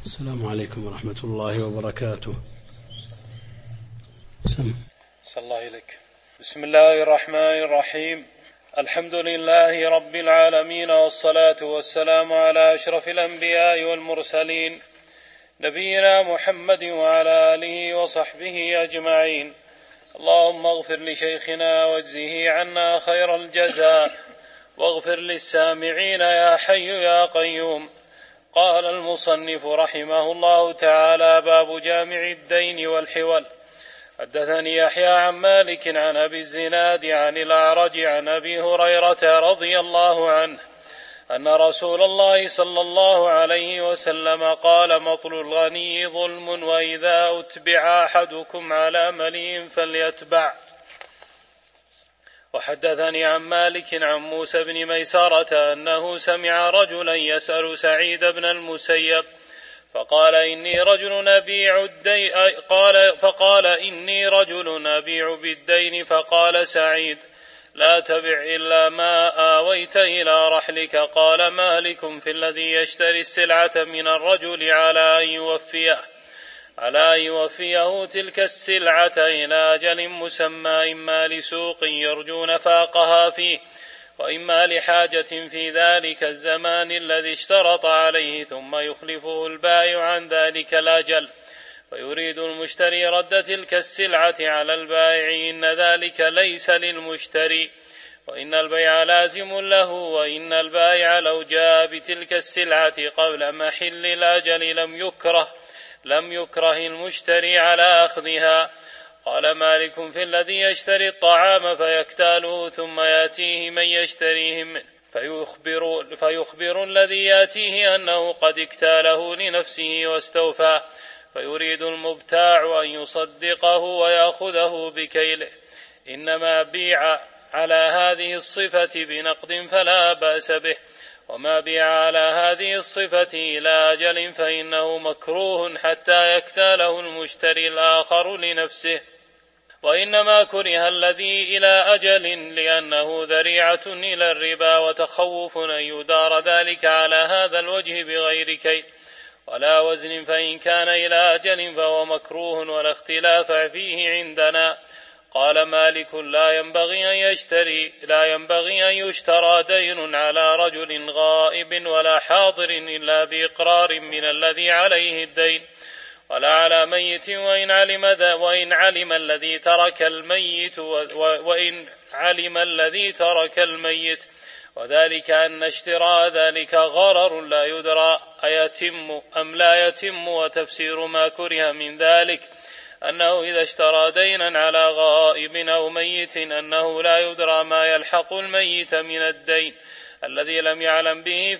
السلام عليكم ورحمة الله وبركاته. صلى الله عليك. بسم الله الرحمن الرحيم. الحمد لله رب العالمين، والصلاة والسلام على أشرف الأنبياء والمرسلين، نبينا محمد وعلى آله وصحبه أجمعين. اللهم اغفر لشيخنا واجزه عنا خير الجزاء، واغفر للسامعين يا حي يا قيوم. قال المصنف رحمه الله تعالى: باب جامع الدين والحول. حدثني يحيى عن مالك عن أبي الزناد عن الأعرج عن أبي هريرة رضي الله عنه أن رسول الله صلى الله عليه وسلم قال: مطل الغني ظلم، وإذا أتبع أحدكم على مليء فليتبع. وحدثني عن مالك عن موسى بن ميسرة أنه سمع رجلا يسأل سعيد بن المسيب فقال: إني رجل أبيع بالدين. فقال سعيد: لا تبع إلا ما آويت إلى رحلك. قال مالك: في الذي يشتري السلعة من الرجل على أن يوفيه تلك السلعة إلى أجل مسمى، إما لسوق يرجو نفاقها فيه، وإما لحاجة في ذلك الزمان الذي اشترط عليه، ثم يخلفه البائع عن ذلك الأجل، ويريد المشتري رد تلك السلعة على البائع، إن ذلك ليس للمشتري، وإن البيع لازم له، وإن البائع لو جاء بتلك السلعة قبل محل الأجل لم يكره المشتري على أخذها. قال مالك: في الذي يشتري الطعام فيكتاله ثم يأتيه من يشتريه منه فيخبر الذي يأتيه أنه قد اكتاله لنفسه واستوفاه، فيريد المبتاع أن يصدقه ويأخذه بكيله، إنما بيع على هذه الصفة بنقد فلا بأس به، وما بيع على هذه الصفة إلى أجل فإنه مكروه حتى يكتاله المشتري الآخر لنفسه. وإنما كره الذي إلى أجل لأنه ذريعة إلى الربا، وتخوف أن يدار ذلك على هذا الوجه بغير كيل ولا وزن، فإن كان إلى أجل فهو مكروه ولا اختلاف فيه عندنا. قال مالك: لا ينبغي أن يشترى دين على رجل غائب ولا حاضر إلا بإقرار من الذي عليه الدين، ولا على ميت، وإن علم الذي ترك الميت، وذلك أن اشتراء ذلك غرر لا يدرى أيتم أم لا يتم. وتفسير ما كره من ذلك أنه إذا اشترى دينا على غائب أو ميت أنه لا يدرى ما يلحق الميت من الدين الذي لم يعلم به،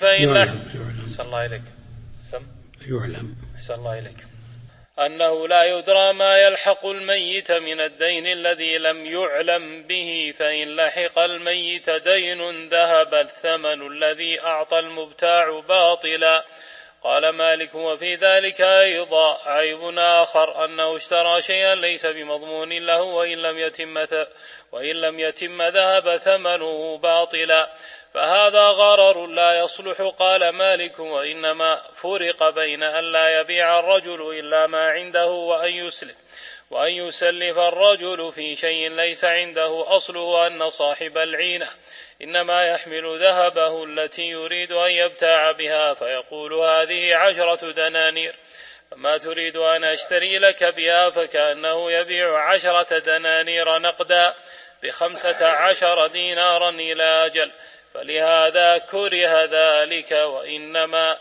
أنه لا يدرى ما يلحق الميت من الدين الذي لم يعلم به، فإن لحق الميت دين ذهب الثمن الذي أعطى المبتاع باطلا. قال مالك: وفي ذلك أيضا عيب آخر، أنه اشترى شيئا ليس بمضمون له، وإن لم يتم ذهب ثمنه باطلا، فهذا غرر لا يصلح. قال مالك: وإنما فرق بين أن لا يبيع الرجل إلا ما عنده وأن يسلف الرجل في شيء ليس عنده أصله، أن صاحب العينة إنما يحمل ذهبه التي يريد أن يبتاع بها، فيقول: هذه 10 دنانير، فما تريد أن أشتري لك بها، فكأنه يبيع 10 دنانير نقدا ب15 دينارا إلى أجل، فلهذا كره ذلك. وإنما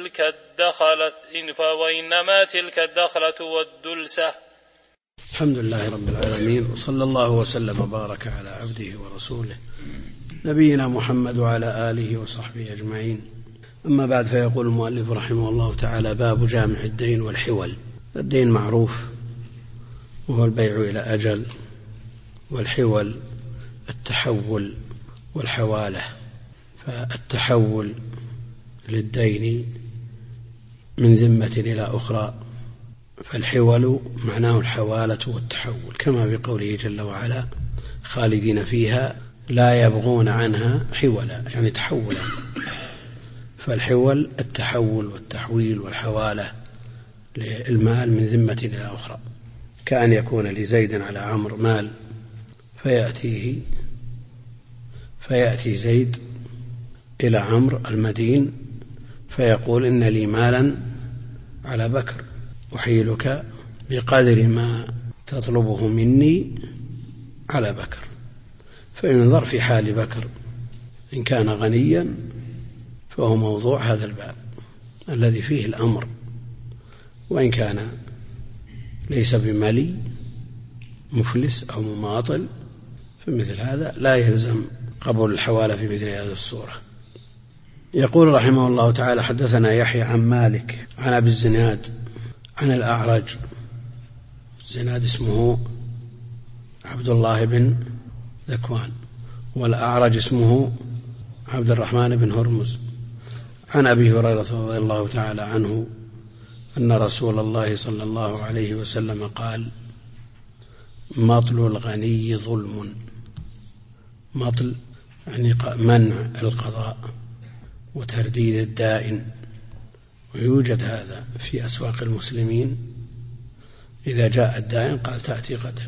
تلك الدخلة والدلسة. الحمد لله رب العالمين، وصلى الله وسلم وبارك على عبده ورسوله نبينا محمد وعلى آله وصحبه أجمعين. أما بعد، فيقول المؤلف رحمه الله تعالى: باب جامع الدين والحول. الدين معروف وهو البيع إلى أجل، والحول التحول والحوالة. فالتحول للدين من ذمة إلى أخرى، فالحول معناه الحوالة والتحول، كما بقوله جل وعلا: خالدين فيها لا يبغون عنها حولا، يعني تحولا. فالحول التحول والتحويل والحوالة للمال من ذمة إلى أخرى، كأن يكون لزيد على عمرو مال فيأتي زيد إلى عمرو المدين فيقول إن لي مالا على بكر أحيلك بقدر ما تطلبه مني على بكر، فينظر في حال بكر، إن كان غنيا فهو موضوع هذا الباب الذي فيه الأمر، وإن كان ليس بملي مفلس أو مماطل فمثل هذا لا يلزم قبول الحوالة في مثل هذه الصورة. يقول رحمه الله تعالى: حدثنا يحيى عن مالك عن أبي الزناد عن الأعرج. الزناد اسمه عبد الله بن ذكوان، والأعرج اسمه عبد الرحمن بن هرمز، عن أبي هريرة رضي الله تعالى عنه أن رسول الله صلى الله عليه وسلم قال: مطل الغني ظلم. مطل يعني منع القضاء وترديد الدائن، ويوجد هذا في أسواق المسلمين، إذا جاء الدائن قال تأتي غدا،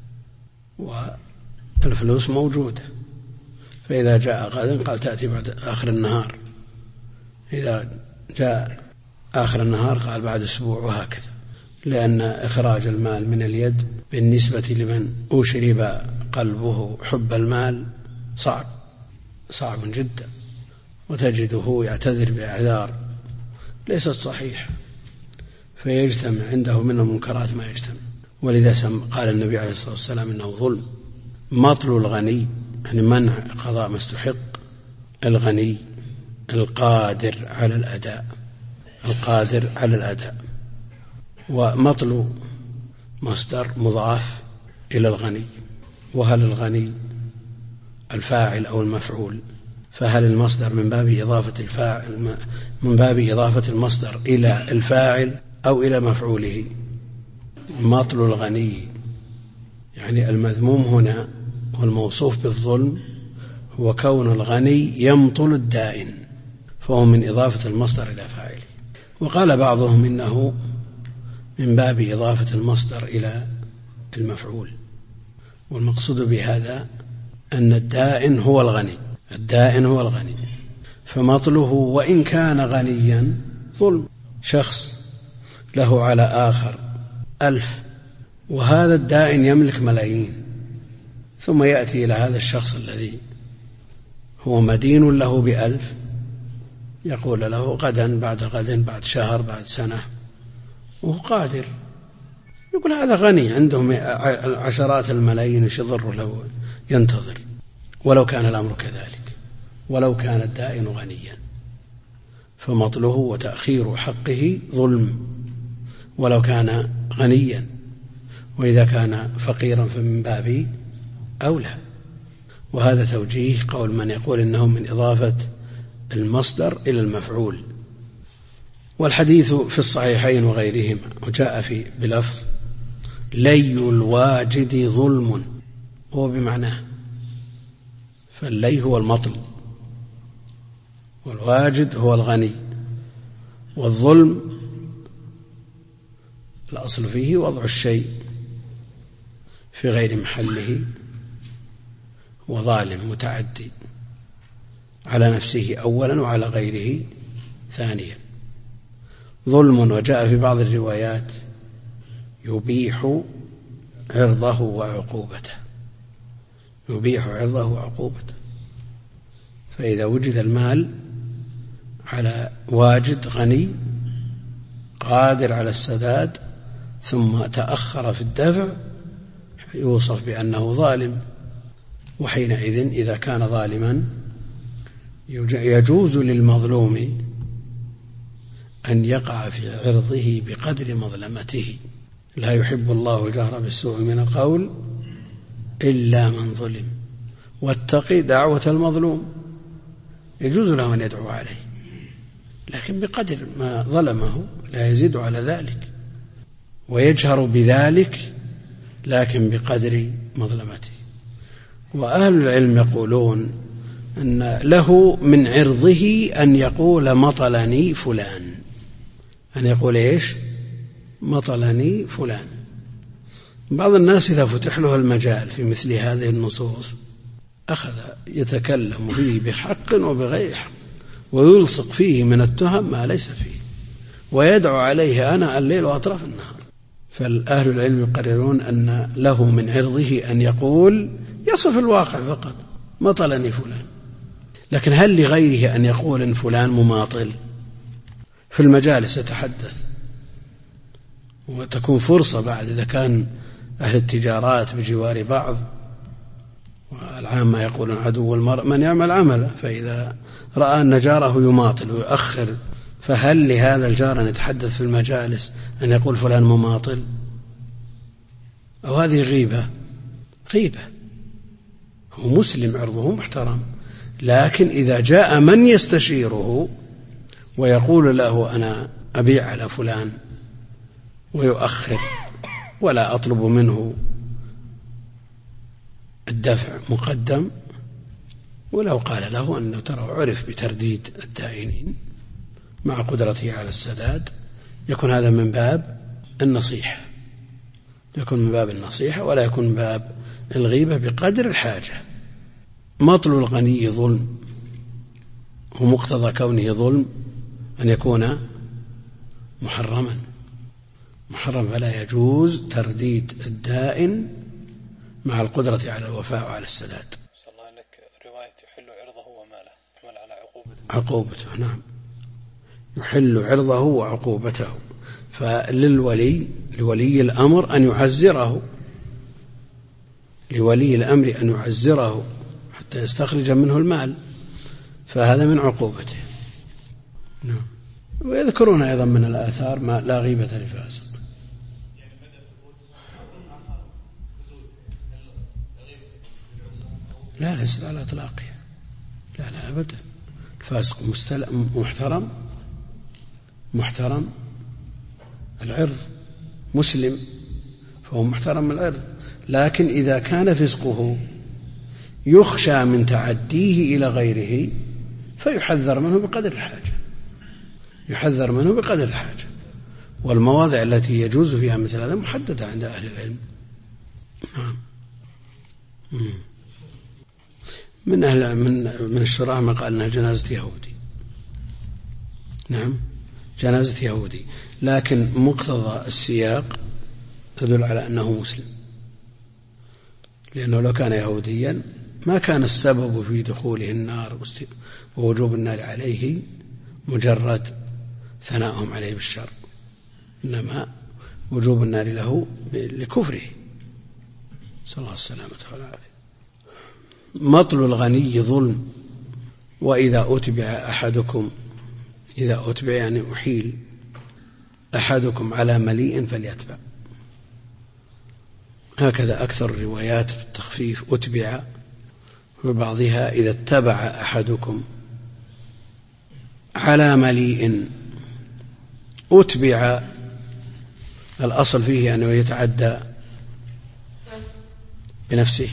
والفلوس موجودة، فإذا جاء غدا قال تأتي بعد آخر النهار، إذا جاء آخر النهار قال بعد أسبوع، وهكذا، لأن إخراج المال من اليد بالنسبة لمن أشرب قلبه حب المال صعب جدا، وتجده يعتذر بأعذار ليست صحيحة، فيجتمع عنده من المنكرات ما يجتمع، ولذا قال النبي عليه الصلاة والسلام إنه ظلم. مطل الغني يعني منع قضاء ما استحق الغني القادر على الأداء. ومطل مصدر مضاف إلى الغني، وهل الغني الفاعل أو المفعول؟ فهل المصدر من باب إضافة المصدر إلى الفاعل أو إلى مفعوله؟ مطل الغني يعني المذموم هنا والموصوف بالظلم هو كون الغني يمطل الدائن، فهو من إضافة المصدر إلى فاعله. وقال بعضهم إنه من باب إضافة المصدر إلى المفعول، والمقصود بهذا أن الدائن هو الغني، فمطله وإن كان غنيا ظلم. شخص له على آخر 1000، وهذا الدائن يملك ملايين، ثم يأتي إلى هذا الشخص الذي هو مدين له ب1000، يقول له غدا، بعد غد، بعد شهر، بعد سنة، وهو قادر، يقول هذا غني عنده عشرات الملايين، ايش يضر له ينتظر؟ ولو كان الأمر كذلك، ولو كان الدائن غنيا فمطله وتأخير حقه ظلم، ولو كان غنيا، وإذا كان فقيرا فمن باب أولى. وهذا توجيه قول من يقول إنه من إضافة المصدر إلى المفعول. والحديث في الصحيحين وغيرهما، وجاء بلفظ لي الواجد ظلم، هو بمعناه، فاللي هو المطل، والواجد هو الغني، والظلم الأصل فيه وضع الشيء في غير محله، وظالم متعدي على نفسه أولا وعلى غيره ثانيا. ظلم. وجاء في بعض الروايات يبيح عرضه وعقوبته، فإذا وجد المال على واجد غني قادر على السداد ثم تأخر في الدفع يوصف بأنه ظالم، وحينئذ إذا كان ظالما يجوز للمظلوم أن يقع في عرضه بقدر مظلمته. لا يحب الله الجهر بالسوء من القول إلا من ظلم، واتقي دعوة المظلوم، يجوز له أن يدعو عليه، لكن بقدر ما ظلمه، لا يزيد على ذلك، ويجهر بذلك لكن بقدر مظلمته. وأهل العلم يقولون أن له من عرضه أن يقول مطلني فلان، أن يقول إيش؟ مطلني فلان. بعض الناس إذا فتح له المجال في مثل هذه النصوص أخذ يتكلم فيه بحق وبغير حق، ويلصق فيه من التهم ما ليس فيه، ويدعو عليه آناء الليل وأطراف النهار. فالأهل العلم يقررون أن له من عرضه أن يقول يصف الواقع فقط، مطلني فلان. لكن هل لغيره أن يقول إن فلان مماطل؟ في المجالس يتحدث، وتكون فرصة بعد إذا كان أهل التجارات بجوار بعض، والعامة يقولون عدو المرء من يعمل عمله، فإذا رأى أن جاره يماطل ويؤخر، فهل لهذا الجار أن يتحدث في المجالس أن يقول فلان مماطل؟ أو هذه غيبة؟ غيبة. هو مسلم عرضه محترم، لكن إذا جاء من يستشيره ويقول له أنا أبيع على فلان ويؤخر ولا أطلب منه الدفع مقدم، ولو قال له أنه ترى عرف بترديد الدائنين مع قدرته على السداد، يكون هذا من باب النصيحة، يكون من باب النصيحة ولا يكون من باب الغيبة بقدر الحاجة. مطل الغني ظلم، ومقتضى كونه ظلم أن يكون محرما، فلا يجوز ترديد الدائن مع القدرة على الوفاء وعلى السداد. صلى الله عليك رواية يحل عرضه وماله يحمل على عقوبته. نعم، يحل عرضه وعقوبته. لولي الأمر أن يعزره، لولي الأمر أن يعزره حتى يستخرج منه المال، فهذا من عقوبته. نعم. ويذكرون أيضا من الآثار ما لا غيبة لفاسق. لا، ليس على إطلاقه، لا أبدا. الفاسق محترم العرض، مسلم فهو محترم العرض، لكن إذا كان فسقه يخشى من تعديه إلى غيره فيحذر منه بقدر الحاجة، والمواضع التي يجوز فيها مثل هذا محددة عند أهل العلم. من الشراح ما قال أنها جنازة يهودي. نعم، جنازة يهودي، لكن مقتضى السياق تدل على أنه مسلم، لأنه لو كان يهوديا ما كان السبب في دخوله النار ووجوب النار عليه مجرد ثناءهم عليه بالشر، إنما وجوب النار له لكفره، صلى الله السلامة والعافية. مطل الغني ظلم، وإذا أتبع أحدكم، إذا أتبع يعني أحيل أحدكم على مليء فليتبع، هكذا أكثر الروايات بالتخفيف أتبع، وبعضها إذا اتبع أحدكم على مليء. أتبع الأصل فيه أنه يتعدى بنفسه،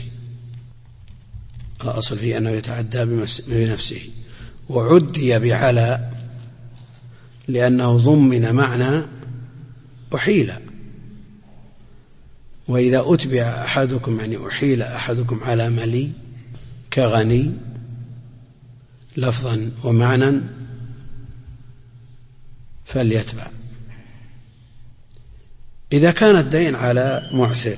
الأصل فيه أنه يتعدى بنفسه، وعدي بعلى لأنه ضمن معنى أحيل. وإذا أتبع أحدكم يعني أحيل أحدكم على ملي كغني لفظا ومعنى فليتبع. إذا كان الدين على معسر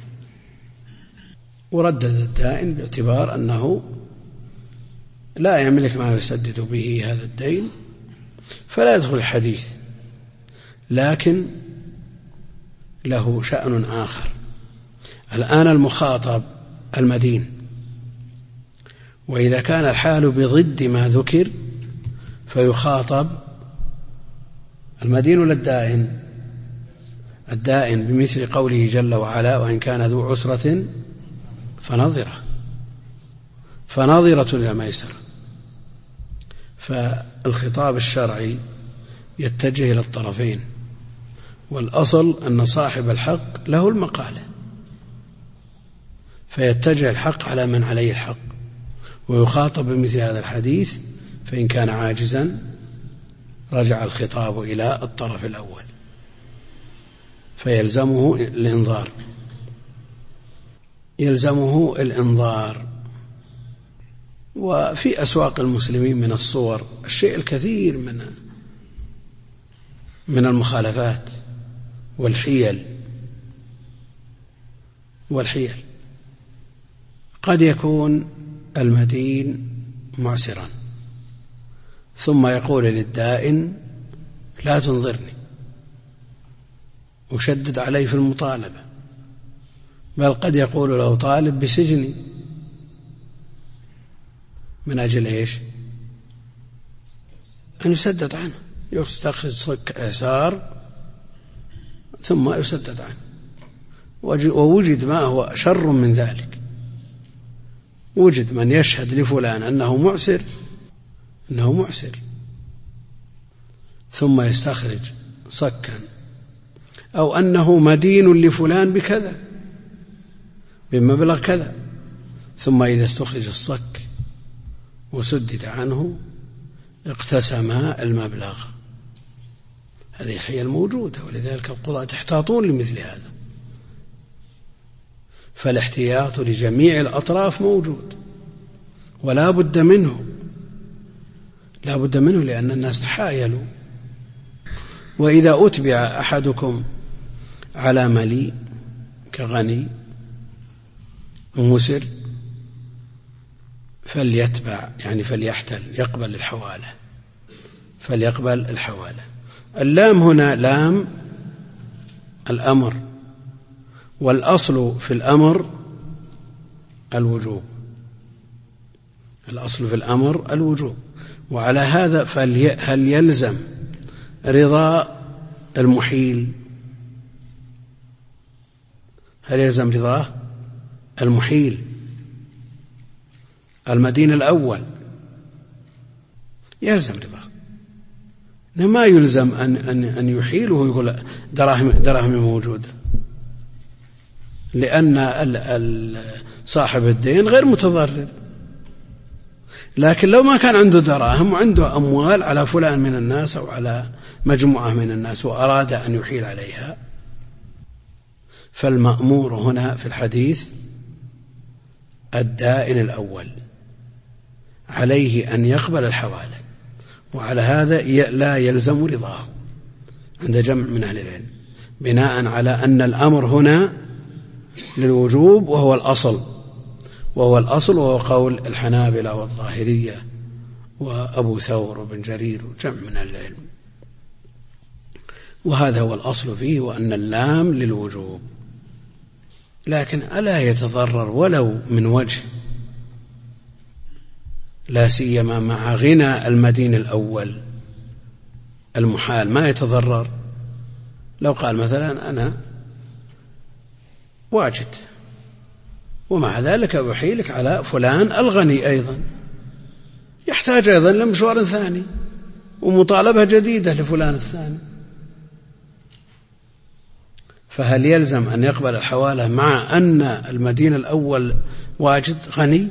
وردد الدائن باعتبار أنه لا يملك ما يسدد به هذا الدين فلا يدخل الحديث، لكن له شأن آخر. الآن المخاطب المدين، وإذا كان الحال بضد ما ذكر فيخاطب المدين ولا الدائن؟ الدائن، بمثل قوله جل وعلا وإن كان ذو عسرة فنظرة إلى ميسرة. فالخطاب الشرعي يتجه إلى الطرفين، والأصل أن صاحب الحق له المقالة، فيتجه الحق على من عليه الحق ويخاطب بمثل هذا الحديث، فإن كان عاجزا رجع الخطاب إلى الطرف الأول. فيلزمه الإنظار، يلزمه الإنظار. وفي أسواق المسلمين من الصور الشيء الكثير من المخالفات والحيل. قد يكون المدين معسرا ثم يقول للدائن لا تنظرني، وشدد عليه في المطالبة، بل قد يقول له طالب بسجني من أجل إيش؟ أن يسدد عنه، يستخرج صك إعسار ثم يسدد عنه. ووجد ما هو شر من ذلك، وجد من يشهد لفلان أنه معسر ثم يستخرج صكا، أو أنه مدين لفلان بكذا بمبلغ كذا، ثم إذا استخرج الصك وسدد عنه اقتسم المبلغ. هذه حيل موجودة، ولذلك القضاة يحتاطون لمثل هذا. فالاحتياط لجميع الأطراف موجود ولا بد منه، لأن الناس تحايلوا. وإذا أتبع أحدكم على مليء كغني مسر فليتبع، يعني فليحتل، فليقبل الحوالة. اللام هنا لام الأمر، والأصل في الأمر الوجوب، وعلى هذا هل يلزم رضا المحيل؟ هل يلزم رضاه المحيل المدين الأول؟ يلزم رضاه، ما يلزم أن يحيله ويقول دراهمي موجودة، لأن صاحب الدين غير متضرر. لكن لو ما كان عنده دراهم وعنده أموال على فلان من الناس أو على مجموعة من الناس وأراد أن يحيل عليها، فالمأمور هنا في الحديث الدائن الأول، عليه أن يقبل الحوالة، وعلى هذا لا يلزم رضاه عند جمع من أهل العلم، بناء على أن الأمر هنا للوجوب وهو الأصل، وهو قول الحنابلة والظاهرية وأبو ثور وابن جرير وجمع من أهل العلم. وهذا هو الأصل فيه، وأن اللام للوجوب. لكن ألا يتضرر ولو من وجه، لا سيما مع غنى المدين الأول المحال، ما يتضرر. لو قال مثلا أنا واجد ومع ذلك أحيلك على فلان الغني أيضا، يحتاج أيضا لمشوار ثاني ومطالبة جديدة لفلان الثاني، فهل يلزم أن يقبل الحوالة مع أن المدين الأول واجد غني؟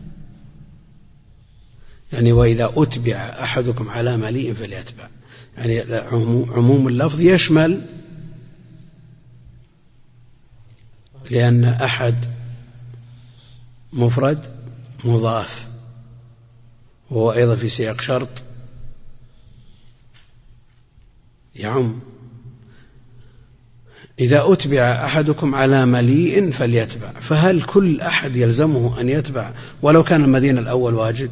يعني وإذا أتبع أحدكم على مليء فليتبع، يعني عموم اللفظ يشمل، لأن أحد مفرد مضاف، وهو أيضا في سياق شرط يعم. إذا أتبع أحدكم على مليء فليتبع، فهل كل أحد يلزمه أن يتبع ولو كان المدين الأول واجد؟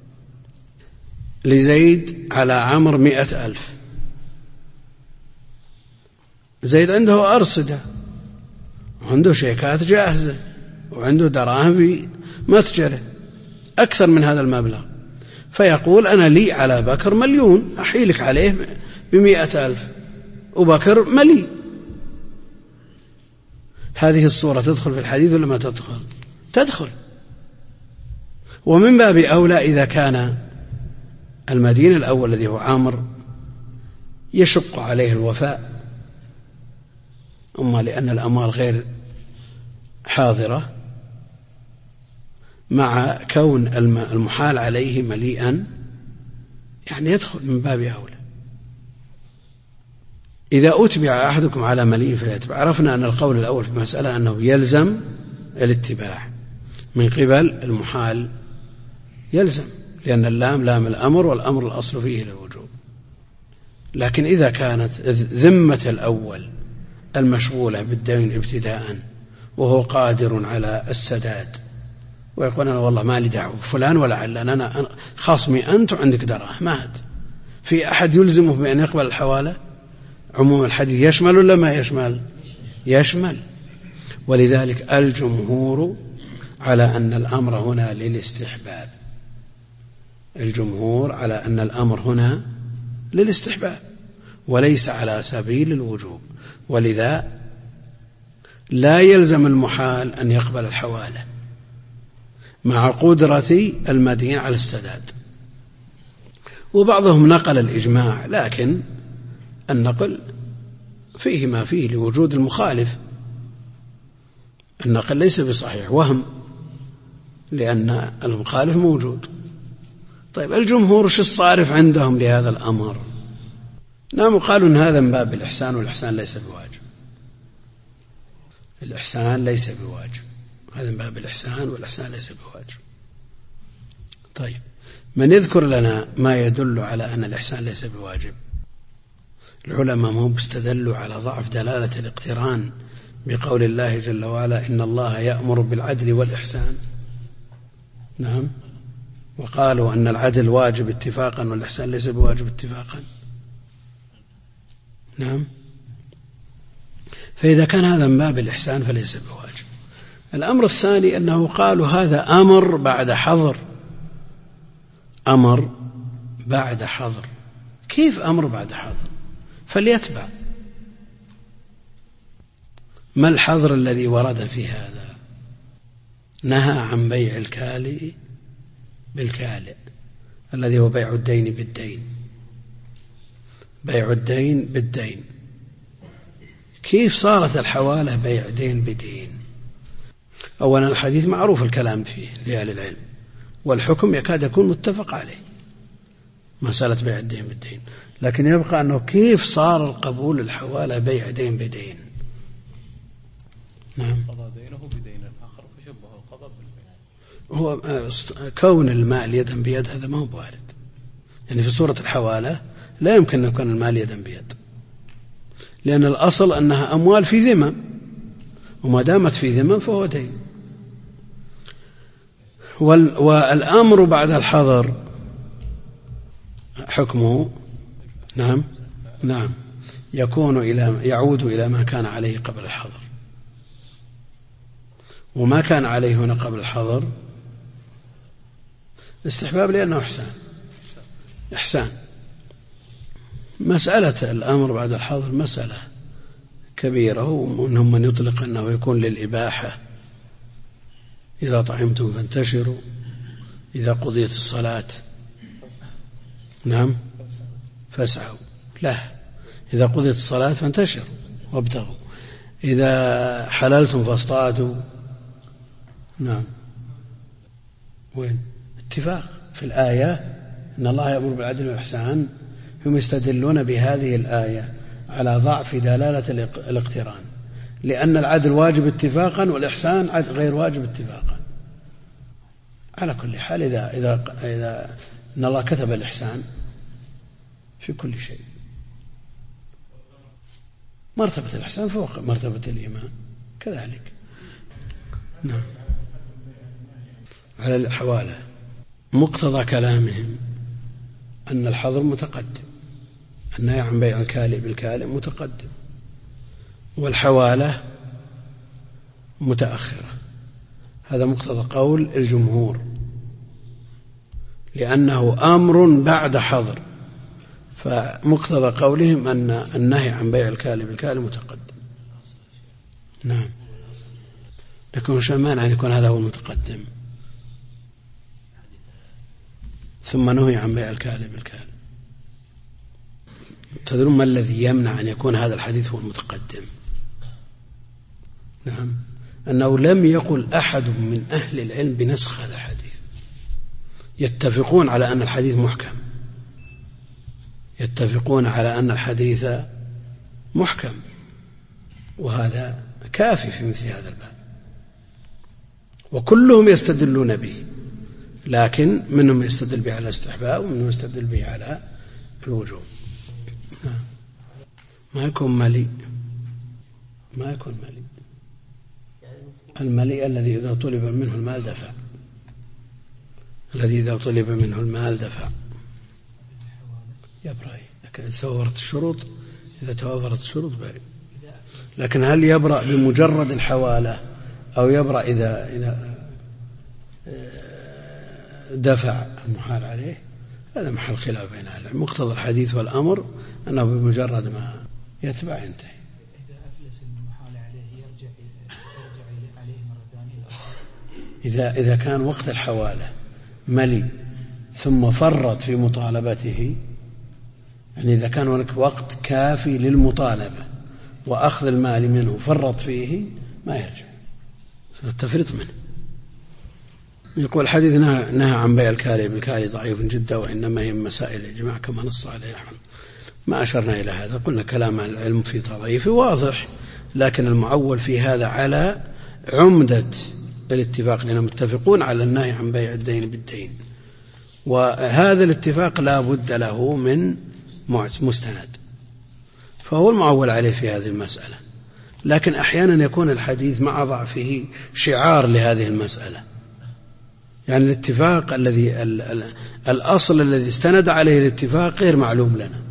لزيد على عمر 100,000، زيد عنده أرصدة وعنده شيكات جاهزة وعنده دراهم في متجره أكثر من هذا المبلغ، فيقول أنا لي على بكر 1,000,000 أحيلك عليه ب100,000 وبكر ملي. هذه الصورة تدخل في الحديث ولا ما تدخل؟ تدخل. ومن باب أولى إذا كان المدين الأول الذي هو عامر يشق عليه الوفاء، أما لأن الأموال غير حاضرة، مع كون المحال عليه مليئا، يعني يدخل من باب أولى. إذا أتبع أحدكم على مليء فليتبع. عرفنا أن القول الأول في المسألة أنه يلزم الاتباع من قبل المحال، يلزم، لأن اللام لام الأمر، والأمر الأصل فيه للوجوب. لكن إذا كانت ذمة الأول المشغولة بالدين ابتداء وهو قادر على السداد، ويقول أنا والله ما لي دعوة فلان ولا علان، أنا خاصمي أنت وعندك دراهم، مات، في أحد يلزمه بأن يقبل الحوالة؟ عموم الحديث يشمل ولا ما يشمل؟ يشمل. ولذلك الجمهور على أن الأمر هنا للاستحباب، الجمهور على أن الأمر هنا للاستحباب وليس على سبيل الوجوب، ولذا لا يلزم المحال أن يقبل الحوالة مع قدرة المدين على السداد. وبعضهم نقل الإجماع، لكن النقل فيه ما فيه لوجود المخالف، النقل ليس بصحيح، وهم، لأن المخالف موجود. طيب الجمهور شو الصارف عندهم لهذا الأمر؟ نعم، قالوا أن هذا من باب الإحسان، والإحسان ليس بواجب، الإحسان ليس بواجب، هذا من باب الإحسان والإحسان ليس بواجب. طيب من يذكر لنا ما يدل على أن الإحسان ليس بواجب؟ العلماء هم استدلوا على ضعف دلالة الاقتران بقول الله جل وعلا إن الله يأمر بالعدل والإحسان. نعم، وقالوا أن العدل واجب اتفاقا والإحسان ليس بواجب اتفاقا. نعم، فإذا كان هذا من باب الإحسان فليس بواجب. الأمر الثاني أنه قالوا هذا أمر بعد حظر، أمر بعد حظر. كيف أمر بعد حظر؟ فليتبع. ما الحظر الذي ورد في هذا؟ نهى عن بيع الكالئ بالكالئ، الذي هو بيع الدين بالدين، بيع الدين بالدين. كيف صارت الحوالة بيع دين بدين؟ أولا الحديث معروف الكلام فيه لأهل العلم، والحكم يكاد يكون متفق عليه، مسألة بيع الدين بالدين، لكن يبقى أنه كيف صار القبول الحوالة بيع دين بدين؟ نعم، قضى دينه بدين آخر فشبه القضاء بالبيع. هو كون المال يدا بيد هذا ما هو بارد، يعني في سورة الحوالة لا يمكن أن يكون المال يدا بيد، لأن الأصل أنها أموال في ذمة، وما دامت في ذمة فهو دين. والأمر بعد الحظر حكمه نعم يعود إلى ما كان عليه قبل الحظر، وما كان عليه هنا قبل الحظر استحباب، لأنه إحسان. مسألة الأمر بعد الحظر مسألة كبيرة، ومنهم من يطلق أنه يكون للإباحة، إذا طعمتم فانتشروا، إذا قضيت الصلاة نعم فاسعوا، لا، إذا قضيت الصلاة فانتشروا وابتغوا، إذا حللتم فاصطادوا. نعم، وين اتفاق في الآية إن الله يأمر بالعدل والإحسان، هم يستدلون بهذه الآية على ضعف دلالة الاقتران، لأن العدل واجب اتفاقا والإحسان غير واجب اتفاقا. على كل حال إذا إن الله كتب الإحسان في كل شيء، مرتبة الإحسان فوق مرتبة الإيمان كذلك. نعم، على الحوالة مقتضى كلامهم أن الحظر متقدم، النهي عن بيع الكالئ بالكالئ متقدم، والحوالة متأخرة. هذا مقتضى قول الجمهور، لأنه أمر بعد حظر، فمقتضى قولهم أن النهي عن بيع الكالئ بالكالئ متقدم. نعم، لكن مش مانع أن يكون هذا هو المتقدم ثم نهي عن بيع الكالئ بالكالئ. تدرون ما الذي يمنع أن يكون هذا الحديث هو المتقدم؟ نعم، أنه لم يقل أحد من أهل العلم بنسخ هذا الحديث، يتفقون على أن الحديث محكم، يتفقون على أن الحديث محكم، وهذا كافي في مثل هذا الباب، وكلهم يستدلون به، لكن منهم يستدل به على الاستحباب ومنهم يستدل به على الوجوب. ما يكون مليء، ما يكون مليء. المليء الذي إذا طلب منه المال دفع، الذي إذا طلب منه المال دفع يبرأ، لكن إذا توفرت الشروط برئ. لكن هل يبرأ بمجرد الحوالة أو يبرأ إذا دفع المحال عليه؟ هذا محل خلاف بين أهل العلم. مقتضى الحديث والأمر أنه بمجرد ما يتبع ينتهي. إذا أفلس المحال عليه يرجع عليه مرة ثانية. إذا كان وقت الحوالة ملي ثم فرط في مطالبته، يعني إذا كان هناك وقت كافي للمطالبة وأخذ المال منه فرط فيه ما يرجع، التفريط منه. يقول الحديث نهى عن بيع الكالي بالكالي ضعيف جدا، وإنما هي مسائل الإجماع كما نص عليه أحمد. ما أشرنا إلى هذا، قلنا كلام العلم في ضعيف واضح، لكن المعول في هذا على عمدة الاتفاق، لأنهم متفقون على النهي عن بيع الدين بالدين، وهذا الاتفاق لا بد له من مستند، فهو المعول عليه في هذه المسألة. لكن أحيانا يكون الحديث مع ضعفه شعار لهذه المسألة، يعني الاتفاق الذي الأصل الذي استند عليه الاتفاق غير معلوم لنا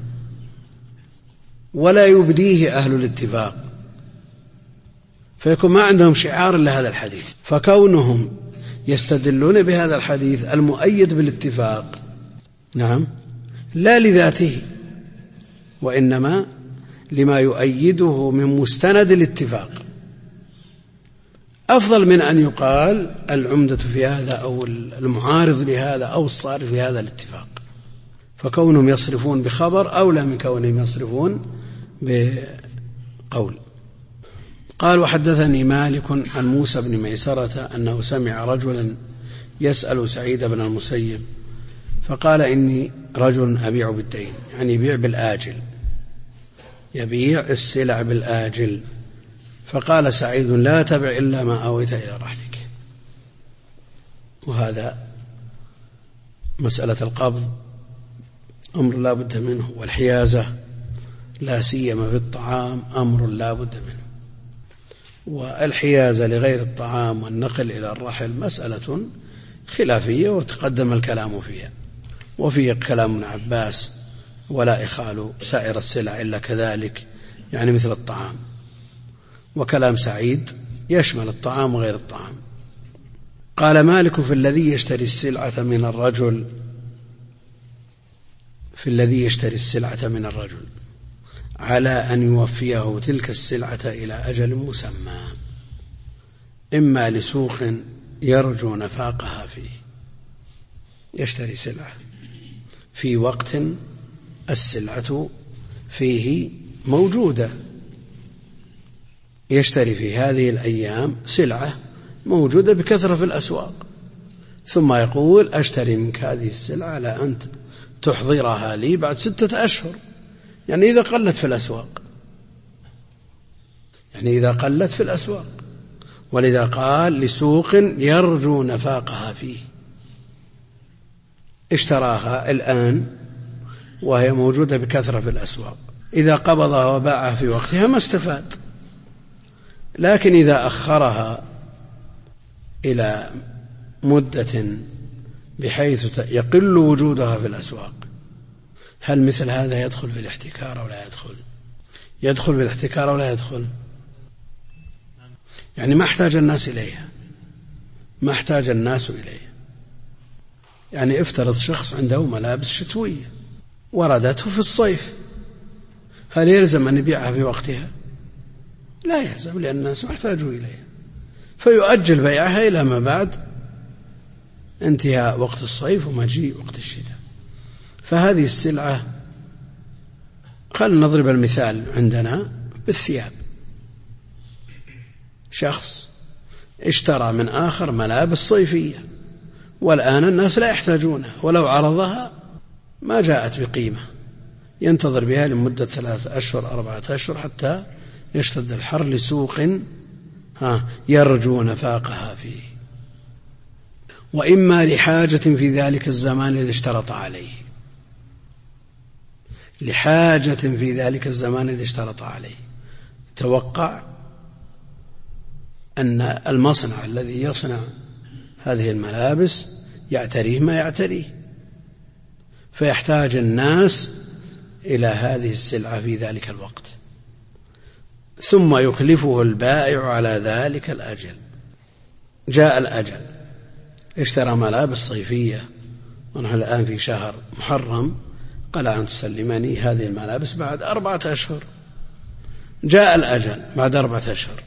ولا يبديه أهل الاتفاق، فيكون ما عندهم شعار لهذا الحديث، فكونهم يستدلون بهذا الحديث المؤيد بالاتفاق نعم لا لذاته، وإنما لما يؤيده من مستند الاتفاق، أفضل من أن يقال العمدة في هذا أو المعارض لهذا أو الصارف لهذا الاتفاق. فكونهم يصرفون بخبر أولى من كونهم يصرفون بقول. قال وحدثني مالك عن موسى بن ميسرة أنه سمع رجلا يسأل سعيد بن المسيب فقال إني رجل أبيع بالدين، يعني يبيع بالآجل، يبيع السلع بالآجل. فقال سعيد لا تبع إلا ما أويت إلى رحلك. وهذا مسألة القبض أمر لا بد منه، والحيازة لا سيما في الطعام أمر لا بد منه، والحيازة لغير الطعام والنقل إلى الرحل مسألة خلافية وتقدم الكلام فيها، وفيه كلام ابن عباس ولا إخال سائر السلع إلا كذلك، يعني مثل الطعام، وكلام سعيد يشمل الطعام وغير الطعام. قال مالك في الذي يشتري السلعة من الرجل، في الذي يشتري السلعة من الرجل على أن يوفيه تلك السلعة إلى أجل مسمى، إما لسوق يرجو نفاقها فيه، يشتري سلعة في وقت السلعة فيه موجودة، يشتري في هذه الأيام سلعة موجودة بكثرة في الأسواق، ثم يقول أشتري منك هذه السلعة على أن تحضرها لي بعد 6 أشهر، يعني إذا قلت في الأسواق، يعني إذا قلت في الأسواق. ولذا قال لسوق يرجو نفاقها فيه، اشتراها الآن وهي موجودة بكثرة في الأسواق، إذا قبضها وباعها في وقتها ما استفاد، لكن إذا أخرها إلى مدة بحيث يقل وجودها في الأسواق، هل مثل هذا يدخل في الاحتكار أو لا يدخل؟ يدخل في الاحتكار أو لا يدخل؟ يعني ما احتاج الناس إليها، ما احتاج الناس إليها. يعني افترض شخص عنده ملابس شتوية وردته في الصيف، هل يلزم أن يبيعها في وقتها؟ لا يلزم، لأن الناس ما احتاجوا إليها، فيؤجل بيعها إلى ما بعد انتهاء وقت الصيف ومجيء وقت الشتاء. فهذه السلعة، خلنا نضرب المثال عندنا بالثياب، شخص اشترى من آخر ملابس صيفية والآن الناس لا يحتاجونها، ولو عرضها ما جاءت بقيمة، ينتظر بها لمدة 3 أشهر 4 أشهر حتى يشتد الحر لسوق يرجو نفاقها فيه، وإما لحاجة في ذلك الزمان الذي اشترط عليه، لحاجة في ذلك الزمان الذي اشترط عليه. توقع أن المصنع الذي يصنع هذه الملابس يعتريه ما يعتريه، فيحتاج الناس إلى هذه السلعة في ذلك الوقت، ثم يخلفه البائع على ذلك الأجل. جاء الأجل، اشترى ملابس صيفية ونحن الآن في شهر محرم، قال أن تسلمني هذه الملابس بعد 4 أشهر. جاء الأجل بعد 4 أشهر،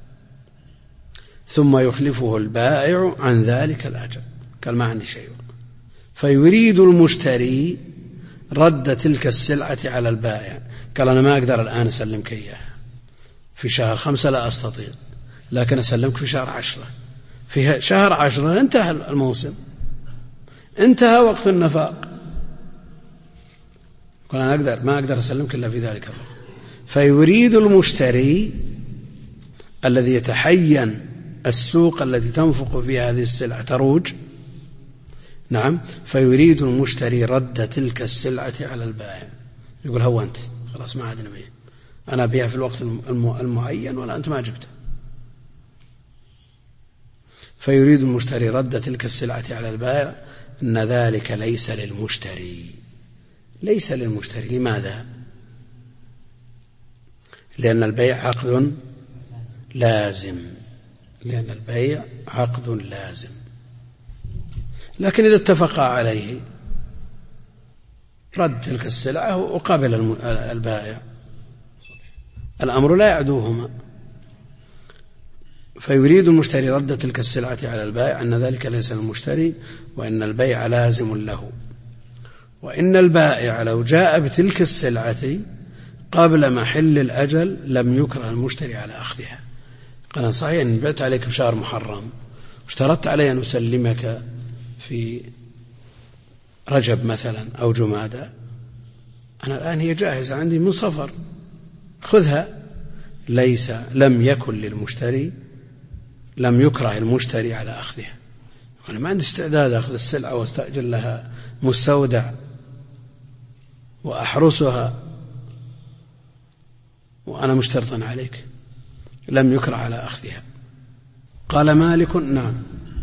ثم يخلفه البائع عن ذلك الأجل، قال ما عندي شيء، فيريد المشتري رد تلك السلعة على البائع، قال أنا ما أقدر الآن أسلمك إياها في شهر 5 لا أستطيع، لكن أسلمك في شهر 10. في شهر 10 انتهى الموسم، انتهى وقت النفاق، قال أنا ما أقدر أسلمك إلا في ذلك الوقت. فيريد المشتري الذي يتحين السوق التي تنفق فيها هذه السلعة تروج، نعم، فيريد المشتري رد تلك السلعة على البائع، يقول هو أنت خلاص ما عاد نبي، أنا بيها في الوقت المعين ولا أنت ما جبتها. فيريد المشتري رد تلك السلعة على البائع، إن ذلك ليس للمشتري، ليس للمشتري. لماذا؟ لأن البيع عقد لازم، لأن البيع عقد لازم. لكن إذا اتفقا عليه رد تلك السلعة وقابل البائع، الأمر لا يعدوهما. فيريد المشتري رد تلك السلعة على البائع، أن ذلك ليس للمشتري، وإن البيع لازم له، وإن البائع لو جاء بتلك السلعة قبل محل الأجل لم يكره المشتري على أخذها. قال صحيح أن بعت عليك بشهر محرم واشترطت علي أن أسلمك في رجب مثلا أو جمادى، أنا الآن هي جاهزة عندي من صفر، خذها. لم يكن للمشتري، لم يكره المشتري على أخذها. أنا ما عندي استعداد أخذ السلعة واستأجر لها مستودع وأحرسها وأنا مشترطا عليك، لم يكره على أخذها. قال مالك نعم،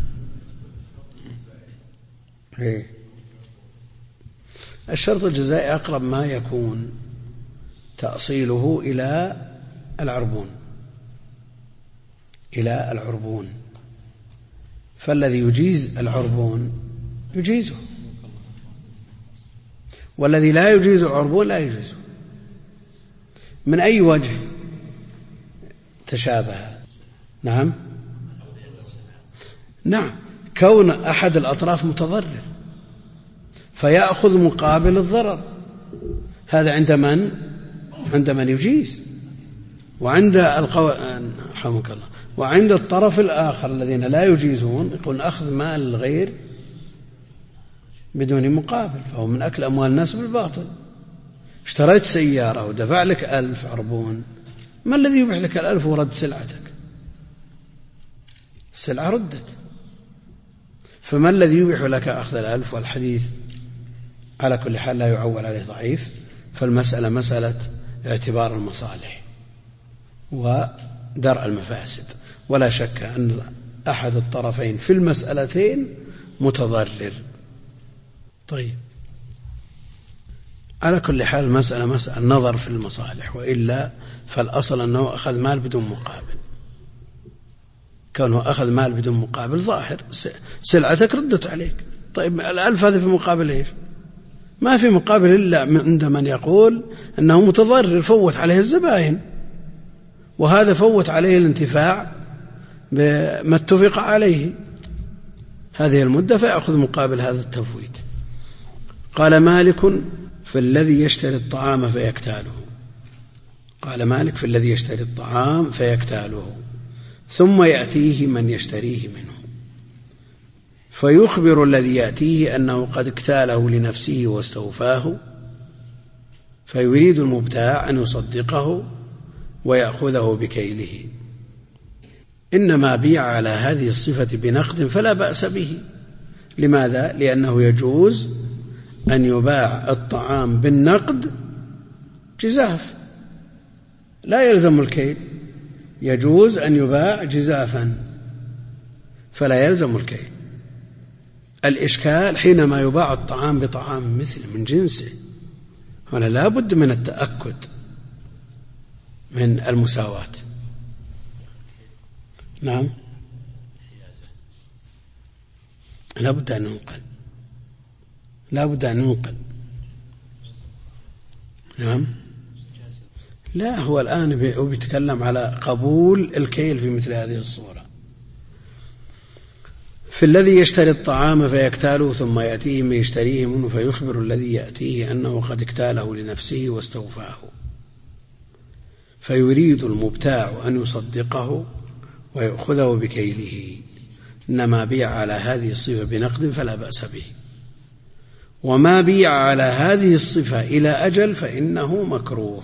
الشرط الجزائي أقرب ما يكون تأصيله إلى العربون، فالذي يجيز العربون يجيزه، والذي لا يجيز العربون لا يجيزه. من أي وجه تشابه؟ نعم، كون أحد الأطراف متضرر فيأخذ مقابل الضرر، هذا عند من يجيز، وعند رحمك الله، وعند الطرف الآخر الذين لا يجيزون يقول أخذ مال الغير بدون مقابل، فهو من أكل أموال الناس بالباطل. اشتريت سيارة ودفع لك 1000 عربون، ما الذي يبيح لك 1000 ورد سلعتك؟ السلعة ردت، فما الذي يبيح لك أخذ 1000؟ والحديث على كل حال لا يعول عليه ضعيف، فالمسألة مسألة اعتبار المصالح ودرء المفاسد، ولا شك أن أحد الطرفين في المسألتين متضرر. طيب، على كل حال مسألة نظر في المصالح، وإلا فالأصل أنه أخذ مال بدون مقابل. كونه أخذ مال بدون مقابل ظاهر، سلعتك ردت عليك. طيب 1000 هذا في مقابل إيش؟ ما في مقابل إلا عند من يقول أنه متضرر، فوت عليه الزبائن، وهذا فوت عليه الانتفاع بما اتفق عليه هذه المدة، فيأخذ مقابل هذا التفويت. قال مالك في الذي يشتري الطعام فيكتاله، قال مالك في الذي يشتري الطعام فيكتاله، ثم يأتيه من يشتريه منه فيخبر الذي يأتيه أنه قد اكتاله لنفسه واستوفاه، فيريد المبتاع أن يصدقه ويأخذه بكيله. إنما بيع على هذه الصفة بنقد فلا بأس به. لماذا؟ لأنه يجوز أن يباع الطعام بالنقد جزاف لا يلزم الكيل، يجوز أن يباع جزافا فلا يلزم الكيل. الإشكال حينما يباع الطعام بطعام مثل من جنسه، هنا لا بد من التأكد من المساواة. نعم، لا بد أن ينقل، لا بد أن ينقل. نعم، لا، هو الآن بيتكلم على قبول الكيل في مثل هذه الصورة. في الذي يشتري الطعام فيكتاله ثم يأتيه من يشتريه منه فيخبر الذي يأتيه أنه قد اكتاله لنفسه واستوفاه، فيريد المبتاع أن يصدقه ويأخذه بكيله. إنما بيع على هذه الصفة بنقد فلا بأس به. وما بيع على هذه الصفة إلى أجل فإنه مكروه.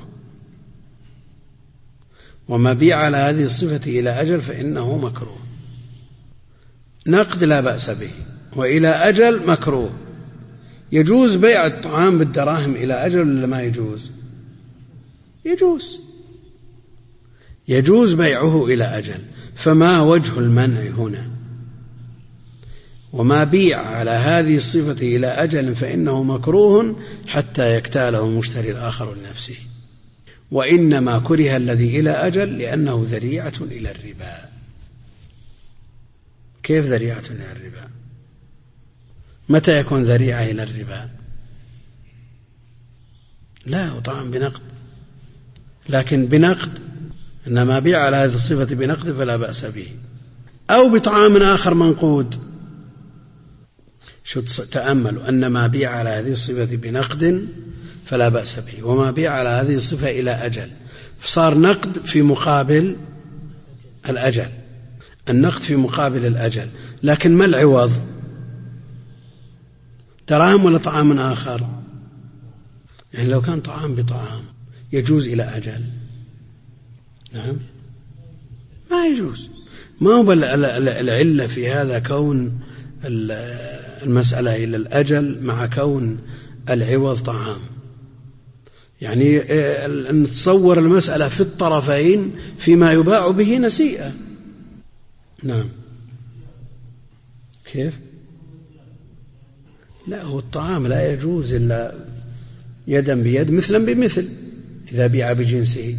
وما بيع على هذه الصفة إلى أجل فإنه مكروه. نقد لا بأس به، وإلى أجل مكروه. يجوز بيع الطعام بالدراهم إلى أجل ولا ما يجوز؟ يجوز بيعه إلى أجل. فما وجه المنع هنا؟ وما بيع على هذه الصفة إلى أجل فإنه مكروه حتى يكتاله المشتري الآخر لنفسه. وإنما كره الذي إلى أجل لأنه ذريعة إلى الربا. كيف ذريعة إلى الربا؟ متى يكون ذريعة إلى الربا؟ لا، هو طعام بنقد، لكن بنقد. إنما بيع على هذه الصفة بنقد فلا بأس به. أو بطعام آخر منقود. شو تأملوا أن ما بيع على هذه الصفة بنقد فلا بأس به، وما بيع على هذه الصفة إلى أجل، فصار نقد في مقابل الأجل. النقد في مقابل الأجل، لكن ما العوض؟ دراهم ولا طعام آخر؟ يعني لو كان طعام بطعام يجوز إلى أجل؟ نعم، ما يجوز. ما هو العلة في هذا كون المسألة إلى الأجل مع كون العوض طعام؟ يعني نتصور المسألة في الطرفين فيما يباع به نسيئة. نعم، كيف؟ لا، هو الطعام لا يجوز إلا يدا بيد مثلا بمثل إذا بيع بجنسه.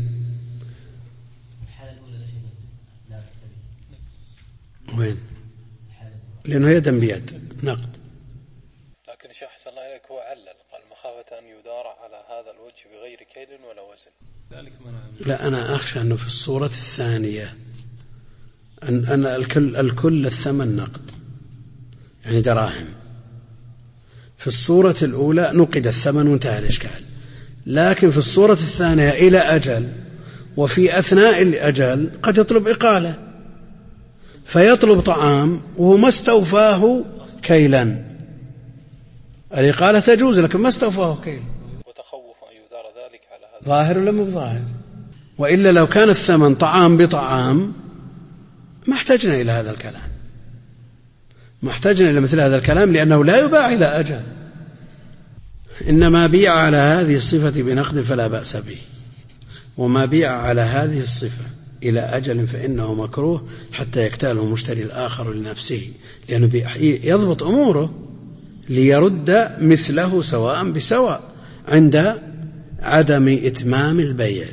وين؟ لأنه يدا بيد نقد. لكن الشيخ حسن الله عليك هو علل، قال مخافة أن يدار على هذا الوجه بغير كيل ولا وزن. لا، أنا أخشى أنه في الصورة الثانية أن الكل الثمن نقد، يعني دراهم. في الصورة الأولى نقد الثمن وانتهى الإشكال. لكن في الصورة الثانية إلى أجل، وفي أثناء الأجل قد يطلب إقالة، فيطلب طعام وهو ما استوفاه كيلا. الإقالة تجوز لكن ما استوفاه كيلا. وتخوف أن يدار ذلك على هذا ظاهر ولا مو ظاهر؟ وإلا لو كان الثمن طعام بطعام ما احتجنا إلى هذا الكلام، ما احتجنا إلى مثل هذا الكلام، لأنه لا يباع إلى أجل. إنما بيع على هذه الصفة بنقد فلا بأس به. وما بيع على هذه الصفة إلى أجل فإنه مكروه حتى يكتاله المشتري الآخر لنفسه، لأنه يضبط أموره ليرد مثله سواء بسواء عند عدم إتمام البيع.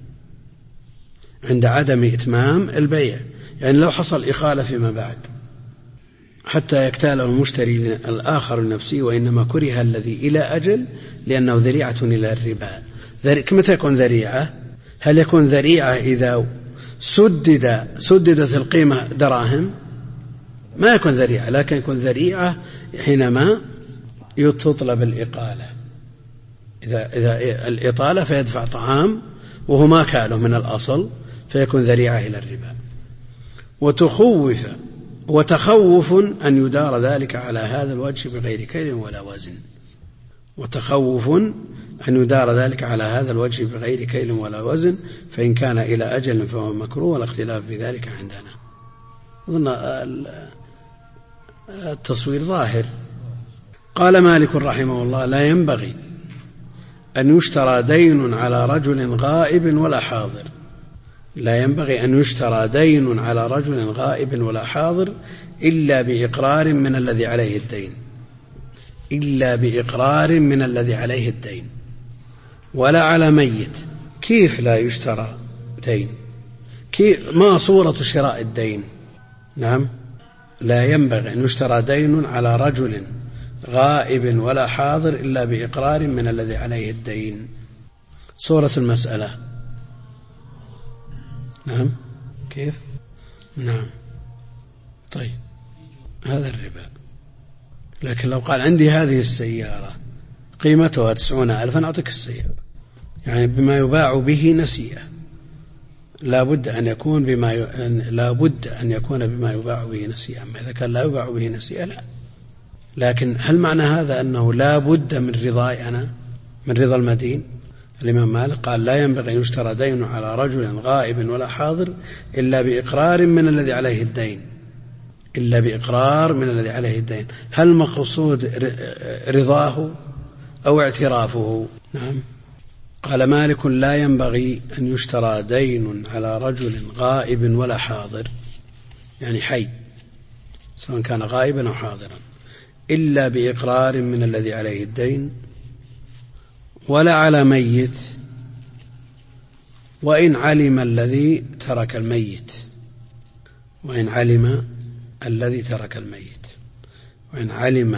عند عدم إتمام البيع، يعني لو حصل إقالة فيما بعد حتى يكتاله المشتري الآخر لنفسه. وإنما كره الذي إلى أجل لأنه ذريعة إلى الربا. متى يكون ذريعة؟ هل يكون ذريعة إذا سددت القيمة دراهم؟ ما يكون ذريعة، لكن يكون ذريعة حينما تطلب الإقالة. إذا الإطالة فيدفع طعام وهو ما كاله من الأصل فيكون ذريعة إلى الربا. وتخوف أن يدار ذلك على هذا الوجه بغير كيل ولا وزن. وتخوف أن يدار ذلك على هذا الوجه بغير كيل ولا وزن، فإن كان إلى أجل فهو مكروه، والاختلاف في ذلك عندنا. أظن التصوير ظاهر. قال مالك رحمه الله: لا ينبغي أن يشترى دين على رجل غائب ولا حاضر. لا ينبغي أن يشترى دين على رجل غائب ولا حاضر إلا بإقرار من الذي عليه الدين، إلا بإقرار من الذي عليه الدين، ولا على ميت. كيف لا يشترى دين؟ ما صورة شراء الدين؟ نعم، لا ينبغي أن يشترى دين على رجل غائب ولا حاضر إلا بإقرار من الذي عليه الدين. صورة المسألة. نعم، كيف؟ نعم، طيب، هذا الربا. لكن لو قال عندي هذه السيارة قيمتها 90,000 أعطيك السيارة، يعني بما يباع به نسيئة، لا بد أن يكون بما يباع به نسيئة. أما إذا كان لا يباع به نسيئة لا. لكن هل معنى هذا أنه لا بد من رضاي أنا، من رضا المدين؟ الإمام مالك قال: لا ينبغي أن يشترى دين على رجل غائب ولا حاضر إلا بإقرار من الذي عليه الدين، إلا بإقرار من الذي عليه الدين. هل مقصود رضاه أو اعترافه؟ نعم. قال مالك: لا ينبغي أن يشترى دين على رجل غائب ولا حاضر، يعني حي سواء كان غائبا أو حاضرا، إلا بإقرار من الذي عليه الدين، ولا على ميت، وإن علم الذي ترك الميت، وإن علم الذي ترك الميت، وإن علم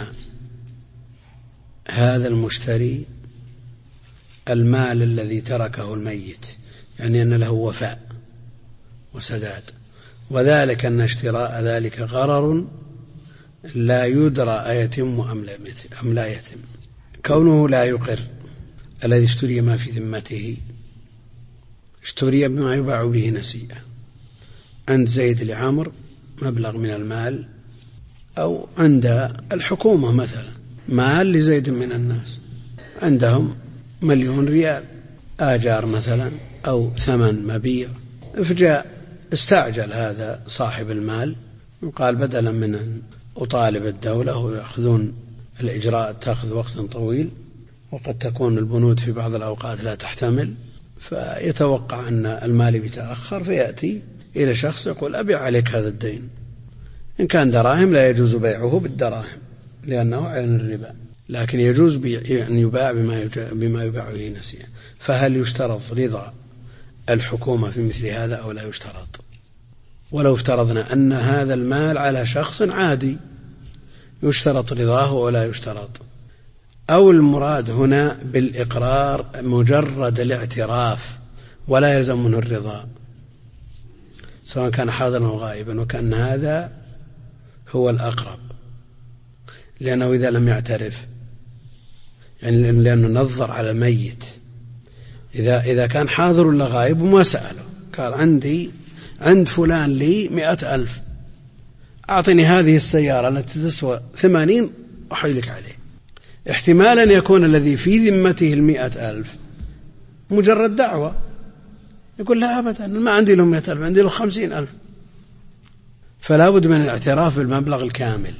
هذا المشتري المال الذي تركه الميت، يعني أن له وفاء وسداد، وذلك أن اشتراء ذلك غرر لا يدرى أيتم أم لا يتم. كونه لا يقر الذي اشتري ما في ذمته، اشتري بما يباع به نسيئة. عند زيد لعمر مبلغ من المال، أو عند الحكومة مثلا مال لزيد من الناس، عندهم 1,000,000 ريال آجار مثلا أو ثمن مبيع، فجاء استعجل هذا صاحب المال وقال: بدلا من أن أطالب الدولة ويأخذون الإجراء تأخذ وقت طويل، وقد تكون البنود في بعض الأوقات لا تحتمل، فيتوقع أن المال بيتأخر، فيأتي إلى شخص يقول: أبيع عليك هذا الدين. إن كان دراهم لا يجوز بيعه بالدراهم لأنه عين الربا، لكن يجوز أن يباع بما يباع به نسيئة. فهل يشترط رضا الحكومة في مثل هذا أو لا يشترط؟ ولو افترضنا أن هذا المال على شخص عادي يشترط رضاه ولا يشترط، أو المراد هنا بالإقرار مجرد الاعتراف ولا يلزم منه الرضا، سواء كان حاضرا أو غائبا، وكأن هذا هو الأقرب، لأنه إذا لم يعترف، يعني لأنه نظر على الميت، إذا كان حاضر ولا غائب وما سأله، قال: عند فلان لي 100,000، أعطني هذه السيارة التي تسوى 80 أحيلك عليه. احتمالا يكون الذي في ذمته 100,000 مجرد دعوة، يقول: لا أبدا، ما عندي له 100,000، عندي له 50,000. فلا بد من الاعتراف بالمبلغ الكامل.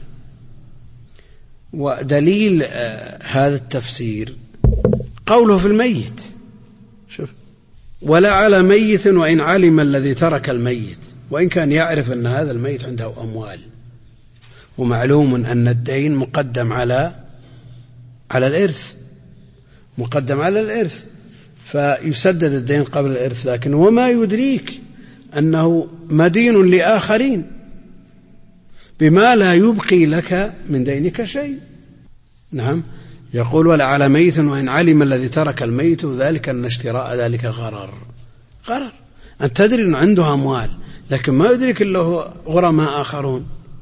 ودليل هذا التفسير قوله في الميت، شوف: ولا على ميت وإن علم الذي ترك الميت، وإن كان يعرف أن هذا الميت عنده أموال، ومعلوم أن الدين مقدم على الإرث، مقدم على الإرث، فيسدد الدين قبل الإرث، لكن وما يدريك أنه مدين لآخرين بما لا يبقي لك من دينك شيء. نعم، يقول: ولا على ميت وإن علم الذي ترك الميت ذلك أن اشتراء ذلك غرر. أن تدري أن عنده أموال، لكن ما يدرك إلا هو غرماء آخرون،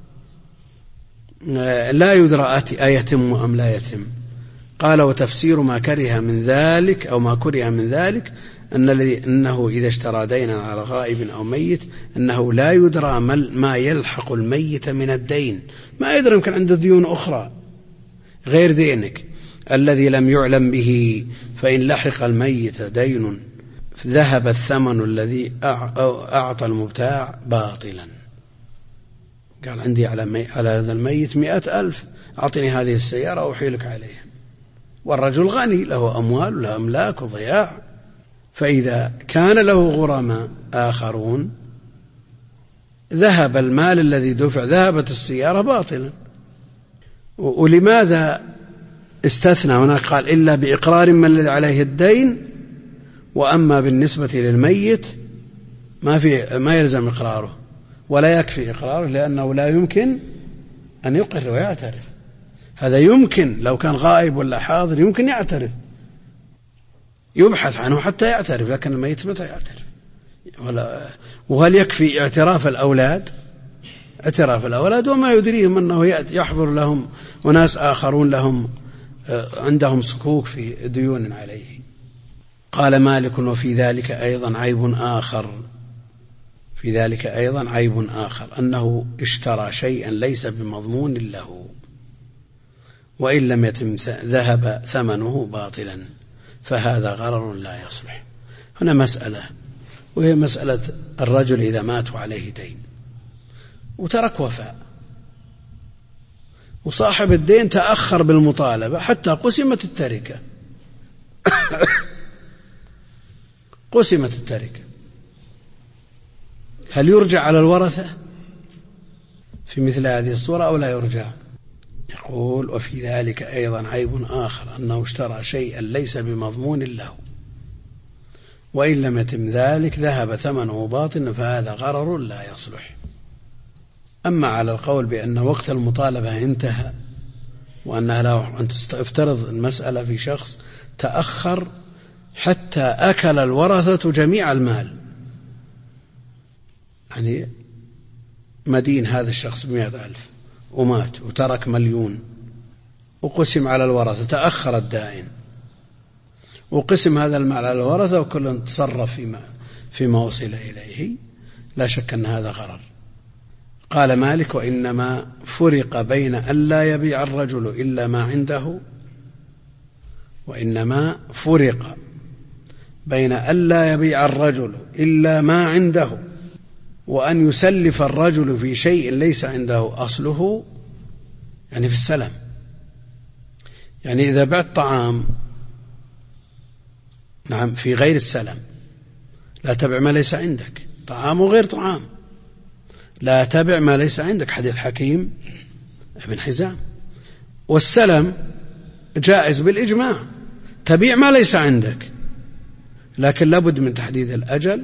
لا يدرى أيتم أم لا يتم. قال: وتفسير ما كره من ذلك أو ما كره من ذلك أنه إذا اشترى دينا على غائب أو ميت أنه لا يدرى ما يلحق الميت من الدين، ما يدري يمكن عنده ديون أخرى غير دينك، الذي لم يعلم به، فإن لحق الميت دين ذهب الثمن الذي أعطى المبتاع باطلا. قال عندي على هذا الميت 100,000، أعطني هذه السيارة أحيلك عليها، والرجل غني له أموال وله أملاك وضياع. فإذا كان له غرماء آخرون ذهب المال الذي دفع، ذهبت السيارة باطلا. ولماذا استثنى هناك؟ قال إلا بإقرار من الذي عليه الدين، وأما بالنسبة للميت ما يلزم إقراره ولا يكفي إقراره، لأنه لا يمكن أن يقر ويعترف. هذا يمكن لو كان غائب ولا حاضر يمكن يعترف، يبحث عنه حتى يعترف، لكن الميت متى يعترف؟ وهل يكفي اعتراف الأولاد؟ اعتراف الأولاد وما يدريهم أنه يحضر لهم وناس آخرون لهم عندهم صكوك في ديون عليه. قال مالك: وفي ذلك أيضا عيب آخر أنه اشترى شيئا ليس بمضمون له، وإن لم يتم ذهب ثمنه باطلا، فهذا غرر لا يصلح. هنا مسألة، وهي مسألة الرجل إذا مات وعليه دين وترك وفاء، وصاحب الدين تأخر بالمطالبة حتى قسمت التركة قسمت التركة، هل يرجع على الورثة في مثل هذه الصورة أو لا يرجع؟ يقول: وفي ذلك أيضا عيب آخر أنه اشترى شيئا ليس بمضمون له، وإن لم يتم ذلك ذهب ثمنه باطلا، فهذا غرر لا يصلح. أما على القول بأن وقت المطالبة انتهى، وأنها لا أن تفترض المسألة في شخص تأخر حتى أكل الورثة جميع المال، يعني مدين هذا الشخص 100,000 ومات وترك 1,000,000 وقسم على الورثة، تأخر الدائن وقسم هذا المال على الورثة وكل تصرف فيما وصل إليه، لا شك أن هذا غرر. قال مالك: وإنما فرق بين أن لا يبيع الرجل إلا ما عنده، وإنما فرق بين أن لا يبيع الرجل إلا ما عنده، وأن يسلف الرجل في شيء ليس عنده أصله، يعني في السلم. يعني إذا بعت طعام نعم في غير السلم، لا تبع ما ليس عندك، طعام وغير طعام، لا تبع ما ليس عندك، حديث حكيم ابن حزام. والسلم جائز بالإجماع، تبيع ما ليس عندك، لكن لابد من تحديد الأجل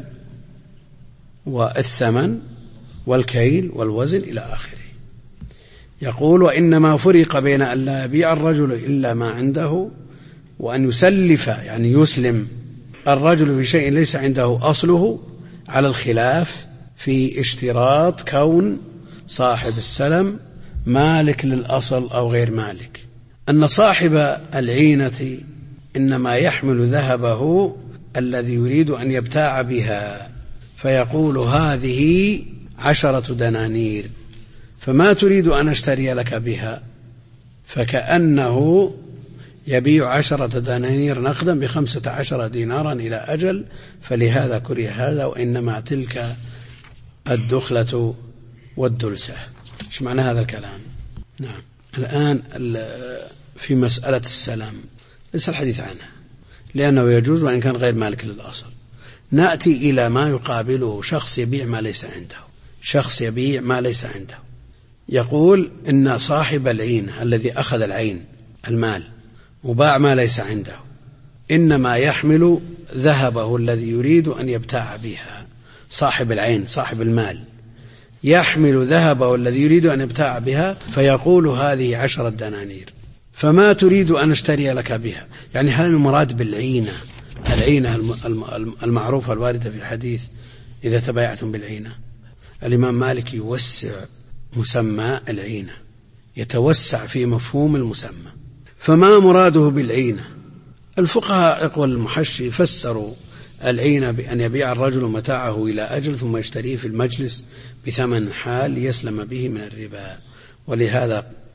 والثمن والكيل والوزن إلى آخره. يقول: وإنما فرق بين أن لا يبيع الرجل إلا ما عنده، وأن يسلف يعني يسلم الرجل في شيء ليس عنده أصله، على الخلاف في اشتراط كون صاحب السلم مالك للأصل أو غير مالك. أن صاحب العينة إنما يحمل ذهبه الذي يريد أن يبتاع بها، فيقول: هذه 10 دنانير، فما تريد أن أشتري لك بها؟ فكأنه يبيع 10 دنانير نقدا ب15 دينارا إلى أجل، فلهذا كره هذا، وإنما تلك الدخلة والدلسة. ايش معنى هذا الكلام؟ نعم، الآن في مسألة السلام ليس الحديث عنها، لأنه يجوز وإن كان غير مالك للأصل. نأتي إلى ما يقابله، شخص يبيع ما ليس عنده، يقول إن صاحب العين الذي أخذ العين المال وباع ما ليس عنده إنما يحمل ذهبه الذي يريد أن يبتاع بها. صاحب العين صاحب المال يحمل ذهبه الذي يريد أن يبتاع بها، فيقول: هذه 10 دنانير، فما تريد أن أشتري لك بها؟ يعني هل المراد بالعينة العينة المعروفة الواردة في حديث إذا تبايعتم بالعينة؟ الإمام مالك يوسع مسمى العينة، يتوسع في مفهوم المسمى. فما مراده بالعينة؟ الفقهاء يقول المحشي فسروا العينة بأن يبيع الرجل متاعه إلى أجل ثم يشتريه في المجلس بثمن حال ليسلم به من الربا، ولهذا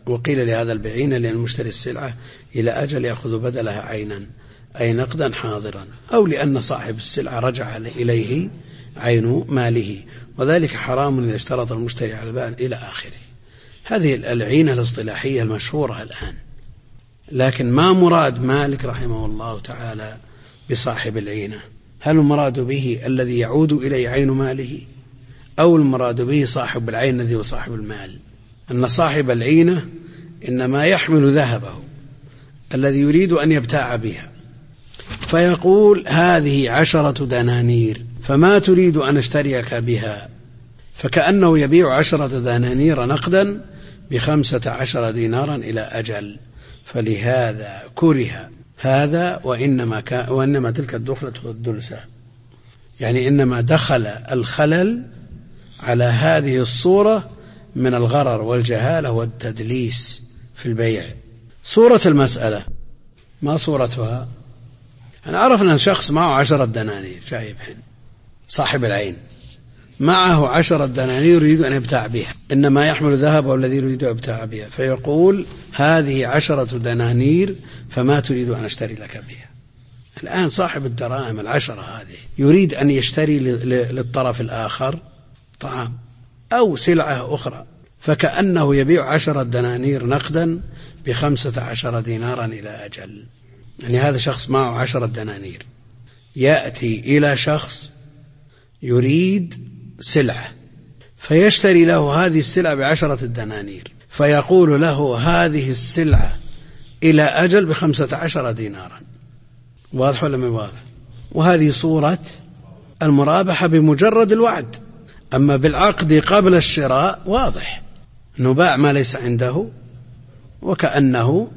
وقيل لهذا البعين لأن مشتري السلعة إلى أجل يأخذ بدلها عينا أي نقدا حاضرا، أو لأن صاحب السلعة رجع إليه عين ماله، وذلك حرام إذا اشترط المشتري على البائع إلى آخره. هذه العينة الاصطلاحية المشهورة الآن. لكن ما مراد مالك رحمه الله تعالى بصاحب العينة؟ هل المراد به الذي يعود إليه عين ماله، أو المراد به صاحب العين الذي هو صاحب المال؟ أن صاحب العينة إنما يحمل ذهبه الذي يريد أن يبتاع بها، فيقول هذه 10 دنانير فما تريد أن اشتريك بها، فكأنه يبيع 10 دنانير نقدا ب15 دينارا إلى أجل. فلهذا كره هذا، وإنما تلك الدخلة والدلسة، يعني إنما دخل الخلل على هذه الصورة من الغرر والجهالة والتدليس في البيع. صورة المسألة ما صورتها؟ أنا عرفنا أن شخص معه 10 دنانير جايبهن، صاحب العين معه 10 دنانير يريد أن يبتاع بها، إنما يحمل ذهبه الذي يريد أن يبتاع بها، فيقول هذه 10 دنانير فما تريد أن أشتري لك بها. الآن صاحب الدراهم 10 هذه يريد أن يشتري للطرف الآخر طعام أو سلعة أخرى، فكأنه يبيع 10 دنانير نقدا ب15 دينارا إلى أجل. يعني هذا شخص معه 10 دنانير يأتي إلى شخص يريد سلعة فيشتري له هذه السلعة ب10 دنانير، فيقول له هذه السلعة إلى أجل ب15 دينارا. واضح ولا ما واضح؟ وهذه صورة المرابحة بمجرد الوعد. أما بالعقد قبل الشراء واضح أنه باع ما ليس عنده، وكأنه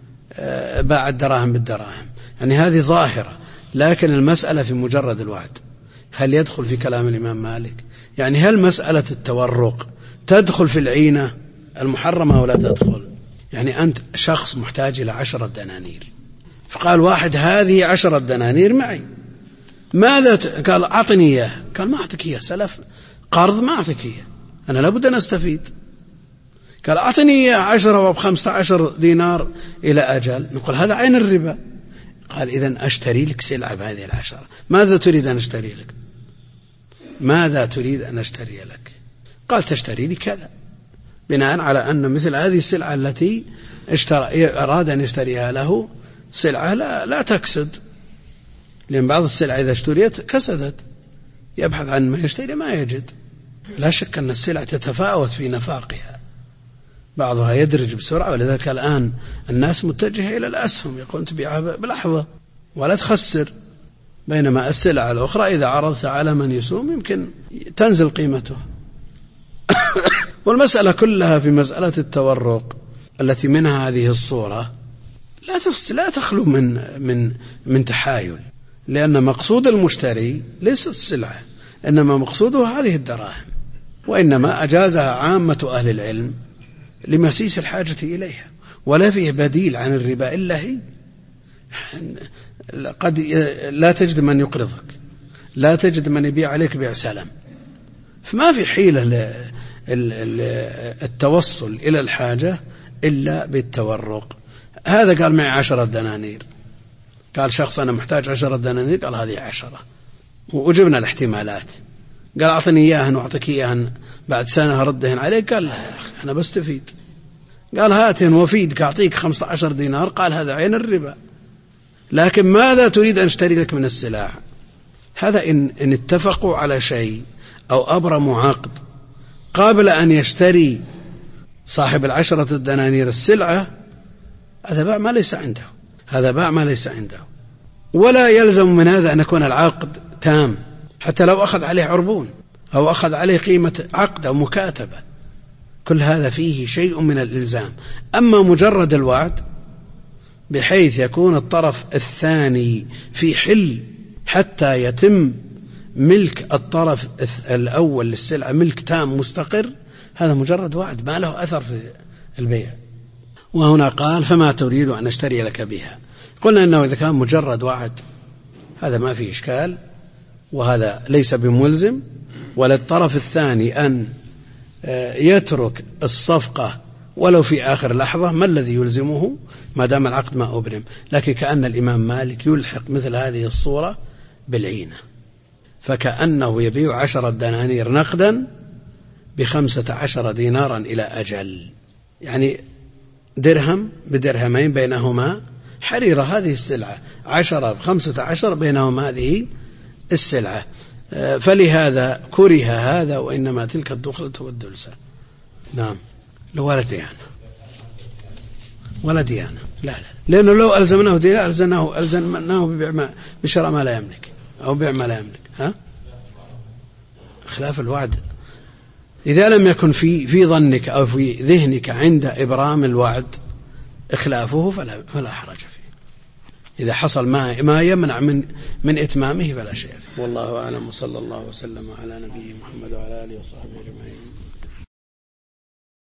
باع الدراهم بالدراهم، يعني هذه ظاهرة. لكن المسألة في مجرد الوعد هل يدخل في كلام الإمام مالك؟ يعني هل مسألة التورق تدخل في العينة المحرمة ولا تدخل؟ يعني أنت شخص محتاج إلى 10 دنانير، فقال واحد هذه 10 دنانير معي، ماذا قال أعطني إياه، قال ما أعطيك إياه، سلف قرض ما أعطيك إياه، أنا لابد أن أستفيد. قال أعطني إياه 10 و15 دينار إلى أجل، نقول هذا عين الربا. قال إذن أشتري لك سلعة بهذه 10، ماذا تريد أن أشتري لك؟ ماذا تريد أن أشتري لك؟ قال تشتري لي كذا، بناء على أن مثل هذه السلعة التي أراد أن يشتريها له سلعة لا تكسد، لأن بعض السلع إذا اشتريت كسدت، يبحث عن ما يشتري ما يجد. لا شك أن السلع تتفاوت في نفاقها، بعضها يدرج بسرعة، ولذلك الآن الناس متجهة إلى الأسهم، يقول تبيعها بلحظة ولا تخسر، بينما السلع الأخرى إذا عرضت على من يسوم يمكن تنزل قيمتها. والمسألة كلها في مسألة التورق التي منها هذه الصورة لا تخلو من تحايل، لأن مقصود المشتري ليس السلعة، إنما مقصوده هذه الدراهم، وإنما أجازها عامة أهل العلم لمسيس الحاجة إليها، ولا فيه بديل عن الربا إلا هي. قد لا تجد من يقرضك، لا تجد من يبيع عليك بيع سلام، فما في حيلة التوصل إلى الحاجة إلا بالتورق. هذا قال معي 10 دنانير، قال شخص أنا محتاج 10 دنانير، قال هذه 10، وجبنا الاحتمالات، قال أعطني إياهن وأعطيك إياهن بعد سنة هردهن عليك، قال لا يا أخي أنا بستفيد، قال هاتهن وفيدك أعطيك 15 دينار، قال هذا عين الربا. لكن ماذا تريد أن اشتري لك من السلع؟ هذا إن اتفقوا على شيء أو أبرموا عقد قبل أن يشتري صاحب 10 دنانير السلعة، هذا باع ما ليس عنده، هذا باع ما ليس عنده، ولا يلزم من هذا أن يكون العقد تام، حتى لو أخذ عليه عربون أو أخذ عليه قيمة عقد أو مكاتبة، كل هذا فيه شيء من الإلزام. أما مجرد الوعد بحيث يكون الطرف الثاني في حل حتى يتم ملك الطرف الأول للسلعة ملك تام مستقر، هذا مجرد وعد ما له أثر في البيع. وهنا قال فما تريد أن أشتري لك بها، قلنا أنه إذا كان مجرد وعد هذا ما فيه إشكال، وهذا ليس بملزم، وللطرف الثاني أن يترك الصفقة ولو في آخر لحظة ما الذي يلزمه ما دام العقد ما أبرم. لكن كأن الإمام مالك يلحق مثل هذه الصورة بالعينة، فكأنه يبيع 10 دنانير نقدا ب15 دينارا إلى أجل، يعني درهم بدرهمين بينهما حريرة هذه السلعة، 10 ب15 بينهما هذه السلعة. فلهذا كره هذا، وإنما تلك الدخلة والدلسة. نعم. لو ولا ديانة ولا ديانة، لا لأنه لو ألزمناه ديانة ألزمناه بشراء ما لا يملك أو بيع ما لا يملك. خلاف الوعد إذا لم يكن في ظنك أو في ذهنك عند إبرام الوعد إخلافه فلا حرج فيه. إذا حصل ما يمنع من إتمامه فلا شيء فيه. والله أعلم، وصلى الله وسلم على نبي محمد وعلى آله وصحبه أجمعين.